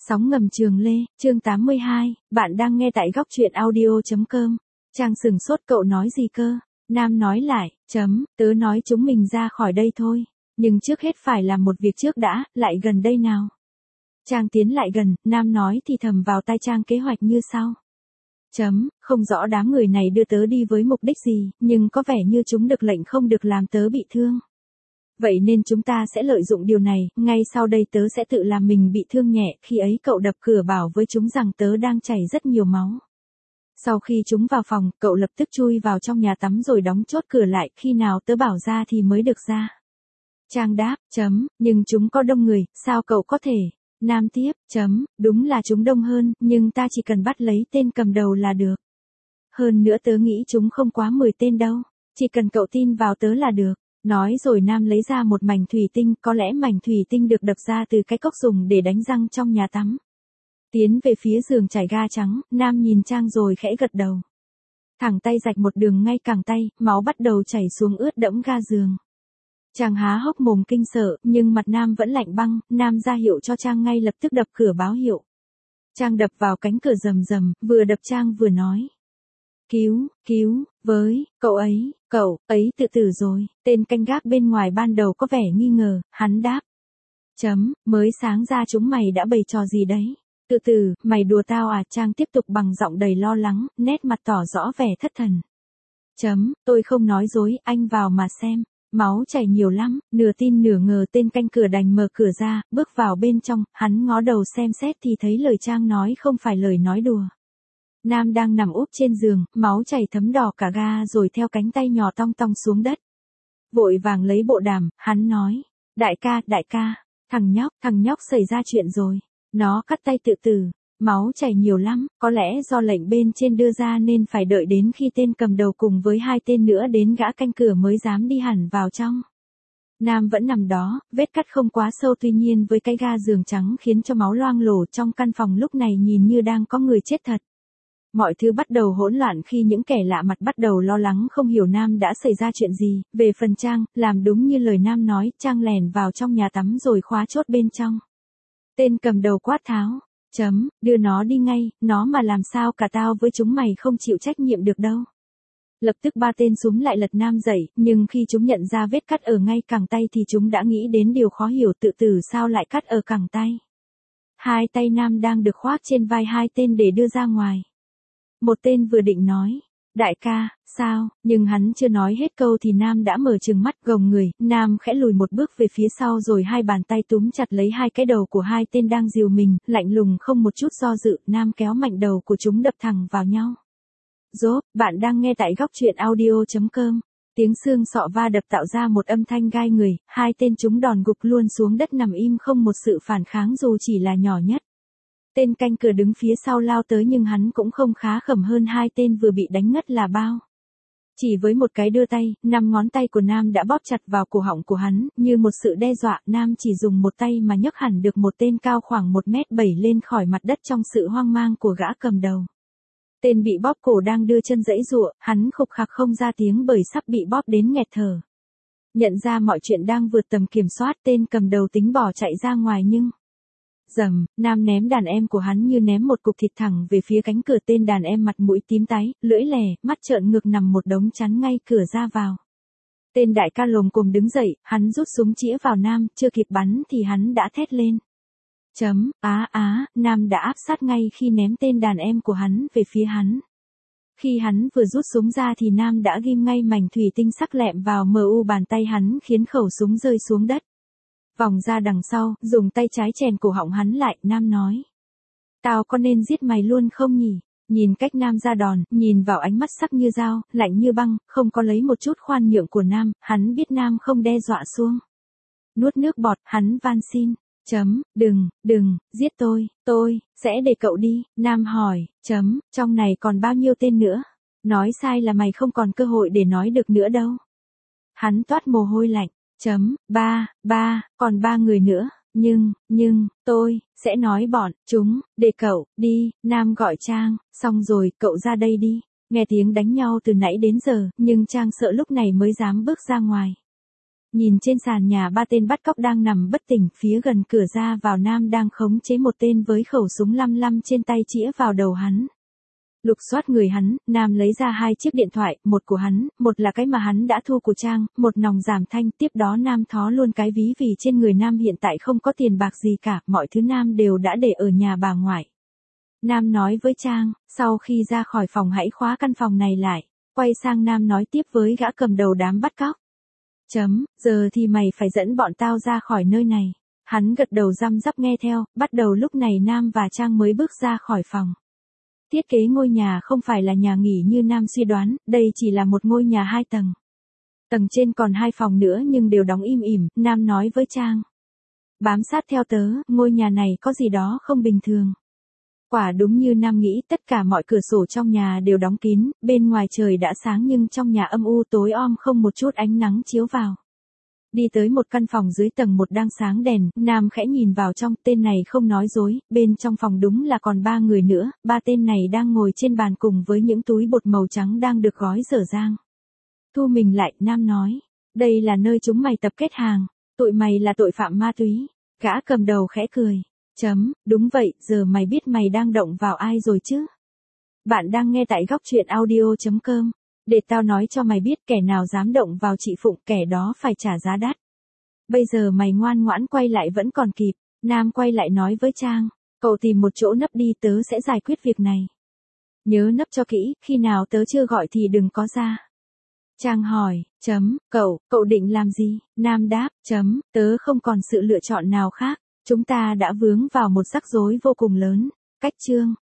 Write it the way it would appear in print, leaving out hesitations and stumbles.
Sóng ngầm Trường Lê, chương 82, bạn đang nghe tại góc truyện audio.com. Trang sừng sốt, cậu nói gì cơ? Nam nói lại, tớ nói chúng mình ra khỏi đây thôi. Nhưng trước hết phải làm một việc trước đã, lại gần đây nào. Trang tiến lại gần, Nam nói thì thầm vào tai Trang kế hoạch như sau. Không rõ đám người này đưa tớ đi với mục đích gì, nhưng có vẻ như chúng được lệnh không được làm tớ bị thương. Vậy nên chúng ta sẽ lợi dụng điều này, ngay sau đây tớ sẽ tự làm mình bị thương nhẹ, khi ấy cậu đập cửa bảo với chúng rằng tớ đang chảy rất nhiều máu. Sau khi chúng vào phòng, cậu lập tức chui vào trong nhà tắm rồi đóng chốt cửa lại, khi nào tớ bảo ra thì mới được ra. Trang đáp, nhưng chúng có đông người, sao cậu có thể? Nam tiếp, đúng là chúng đông hơn, nhưng ta chỉ cần bắt lấy tên cầm đầu là được. Hơn nữa tớ nghĩ chúng không quá 10 tên đâu, chỉ cần cậu tin vào tớ là được. Nói rồi Nam lấy ra một mảnh thủy tinh, có lẽ mảnh thủy tinh được đập ra từ cái cốc dùng để đánh răng trong nhà tắm. Tiến về phía giường trải ga trắng, Nam nhìn Trang rồi khẽ gật đầu. Thẳng tay rạch một đường ngay cẳng tay, máu bắt đầu chảy xuống ướt đẫm ga giường. Trang há hốc mồm kinh sợ, nhưng mặt Nam vẫn lạnh băng, Nam ra hiệu cho Trang ngay lập tức đập cửa báo hiệu. Trang đập vào cánh cửa rầm rầm, vừa đập Trang vừa nói. Cứu, với, cậu ấy tự tử rồi. Tên canh gác bên ngoài ban đầu có vẻ nghi ngờ, hắn đáp. Mới sáng ra chúng mày đã bày trò gì đấy? Tự tử, mày đùa tao à? Trang tiếp tục bằng giọng đầy lo lắng, nét mặt tỏ rõ vẻ thất thần. Tôi không nói dối, anh vào mà xem. Máu chảy nhiều lắm, nửa tin nửa ngờ tên canh cửa đành mở cửa ra, bước vào bên trong, hắn ngó đầu xem xét thì thấy lời Trang nói không phải lời nói đùa. Nam đang nằm úp trên giường, máu chảy thấm đỏ cả ga rồi theo cánh tay nhỏ tong tong xuống đất. Vội vàng lấy bộ đàm, hắn nói. Đại ca, thằng nhóc xảy ra chuyện rồi. Nó cắt tay tự tử. Máu chảy nhiều lắm, có lẽ do lệnh bên trên đưa ra nên phải đợi đến khi tên cầm đầu cùng với 2 tên nữa đến gã canh cửa mới dám đi hẳn vào trong. Nam vẫn nằm đó, vết cắt không quá sâu tuy nhiên với cái ga giường trắng khiến cho máu loang lổ trong căn phòng lúc này nhìn như đang có người chết thật. Mọi thứ bắt đầu hỗn loạn khi những kẻ lạ mặt bắt đầu lo lắng không hiểu Nam đã xảy ra chuyện gì. Về phần Trang, làm đúng như lời Nam nói, Trang lèn vào trong nhà tắm rồi khóa chốt bên trong. Tên cầm đầu quát tháo. Đưa nó đi ngay, nó mà làm sao cả tao với chúng mày không chịu trách nhiệm được đâu. Lập tức 3 tên súng lại lật Nam dậy, nhưng khi chúng nhận ra vết cắt ở ngay cẳng tay thì chúng đã nghĩ đến điều khó hiểu, tự tử sao lại cắt ở cẳng tay. 2 tay Nam đang được khoác trên vai 2 tên để đưa ra ngoài. Một tên vừa định nói, đại ca, sao, nhưng hắn chưa nói hết câu thì Nam đã mở trừng mắt gồng người, Nam khẽ lùi một bước về phía sau rồi 2 bàn tay túm chặt lấy 2 cái đầu của 2 tên đang dìu mình, lạnh lùng không một chút do dự, Nam kéo mạnh đầu của chúng đập thẳng vào nhau. Bạn đang nghe tại góc truyện audio.com. Tiếng xương sọ va đập tạo ra một âm thanh gai người, 2 tên chúng đòn gục luôn xuống đất nằm im không một sự phản kháng dù chỉ là nhỏ nhất. Tên canh cửa đứng phía sau lao tới nhưng hắn cũng không khá khẩm hơn 2 tên vừa bị đánh ngất là bao. Chỉ với một cái đưa tay, 5 ngón tay của Nam đã bóp chặt vào cổ họng của hắn, như một sự đe dọa, Nam chỉ dùng một tay mà nhấc hẳn được một tên cao khoảng 1m7 lên khỏi mặt đất trong sự hoang mang của gã cầm đầu. Tên bị bóp cổ đang đưa chân giãy giụa, hắn khục khặc không ra tiếng bởi sắp bị bóp đến nghẹt thở. Nhận ra mọi chuyện đang vượt tầm kiểm soát, tên cầm đầu tính bỏ chạy ra ngoài nhưng... Nam ném đàn em của hắn như ném một cục thịt thẳng về phía cánh cửa. Tên đàn em mặt mũi tím tái, lưỡi lè, mắt trợn ngược nằm một đống chắn ngay cửa ra vào. Tên đại ca lồm cồm đứng dậy, hắn rút súng chĩa vào Nam, chưa kịp bắn thì hắn đã thét lên. Nam đã áp sát ngay khi ném tên đàn em của hắn về phía hắn. Khi hắn vừa rút súng ra thì Nam đã ghim ngay mảnh thủy tinh sắc lẹm vào mu bàn tay hắn khiến khẩu súng rơi xuống đất. Vòng ra đằng sau, dùng tay trái chèn cổ họng hắn lại, Nam nói. Tao có nên giết mày luôn không nhỉ? Nhìn cách Nam ra đòn, nhìn vào ánh mắt sắc như dao, lạnh như băng, không có lấy một chút khoan nhượng của Nam, hắn biết Nam không đe dọa xuông. Nuốt nước bọt, hắn van xin. Đừng, giết tôi sẽ để cậu đi. Nam hỏi, trong này còn bao nhiêu tên nữa? Nói sai là mày không còn cơ hội để nói được nữa đâu. Hắn toát mồ hôi lạnh. Còn 3 người nữa, nhưng, tôi, sẽ nói bọn, chúng, để cậu, đi. Nam gọi Trang, xong rồi, cậu ra đây đi. Nghe tiếng đánh nhau từ nãy đến giờ, nhưng Trang sợ lúc này mới dám bước ra ngoài. Nhìn trên sàn nhà ba tên bắt cóc đang nằm bất tỉnh, phía gần cửa ra vào Nam đang khống chế một tên với khẩu súng 55 trên tay chĩa vào đầu hắn. Lục soát người hắn, Nam lấy ra 2 chiếc điện thoại, một của hắn, một là cái mà hắn đã thu của Trang, một nòng giảm thanh, tiếp đó Nam thó luôn cái ví vì trên người Nam hiện tại không có tiền bạc gì cả, mọi thứ Nam đều đã để ở nhà bà ngoại. Nam nói với Trang, sau khi ra khỏi phòng hãy khóa căn phòng này lại, quay sang Nam nói tiếp với gã cầm đầu đám bắt cóc. Giờ thì mày phải dẫn bọn tao ra khỏi nơi này. Hắn gật đầu răm rắp nghe theo, bắt đầu lúc này Nam và Trang mới bước ra khỏi phòng. Thiết kế ngôi nhà không phải là nhà nghỉ như Nam suy đoán, đây chỉ là một ngôi nhà 2 tầng. Tầng trên còn 2 phòng nữa nhưng đều đóng im ỉm, Nam nói với Trang. Bám sát theo tớ, ngôi nhà này có gì đó không bình thường. Quả đúng như Nam nghĩ, tất cả mọi cửa sổ trong nhà đều đóng kín, bên ngoài trời đã sáng nhưng trong nhà âm u tối om không một chút ánh nắng chiếu vào. Đi tới một căn phòng dưới tầng 1 đang sáng đèn, Nam khẽ nhìn vào trong, tên này không nói dối, bên trong phòng đúng là còn 3 người nữa, 3 tên này đang ngồi trên bàn cùng với những túi bột màu trắng đang được gói dở dang. Thu mình lại, Nam nói, đây là nơi chúng mày tập kết hàng, tụi mày là tội phạm ma túy. Gã cầm đầu khẽ cười. Đúng vậy, giờ mày biết mày đang động vào ai rồi chứ? Bạn đang nghe tại góc truyện audio.com. Để tao nói cho mày biết, kẻ nào dám động vào chị Phụng, kẻ đó phải trả giá đắt. Bây giờ mày ngoan ngoãn quay lại vẫn còn kịp. Nam quay lại nói với Trang, cậu tìm một chỗ nấp đi, tớ sẽ giải quyết việc này. Nhớ nấp cho kỹ, khi nào tớ chưa gọi thì đừng có ra. Trang hỏi, cậu định làm gì? Nam đáp, tớ không còn sự lựa chọn nào khác. Chúng ta đã vướng vào một rắc rối vô cùng lớn. Cách chương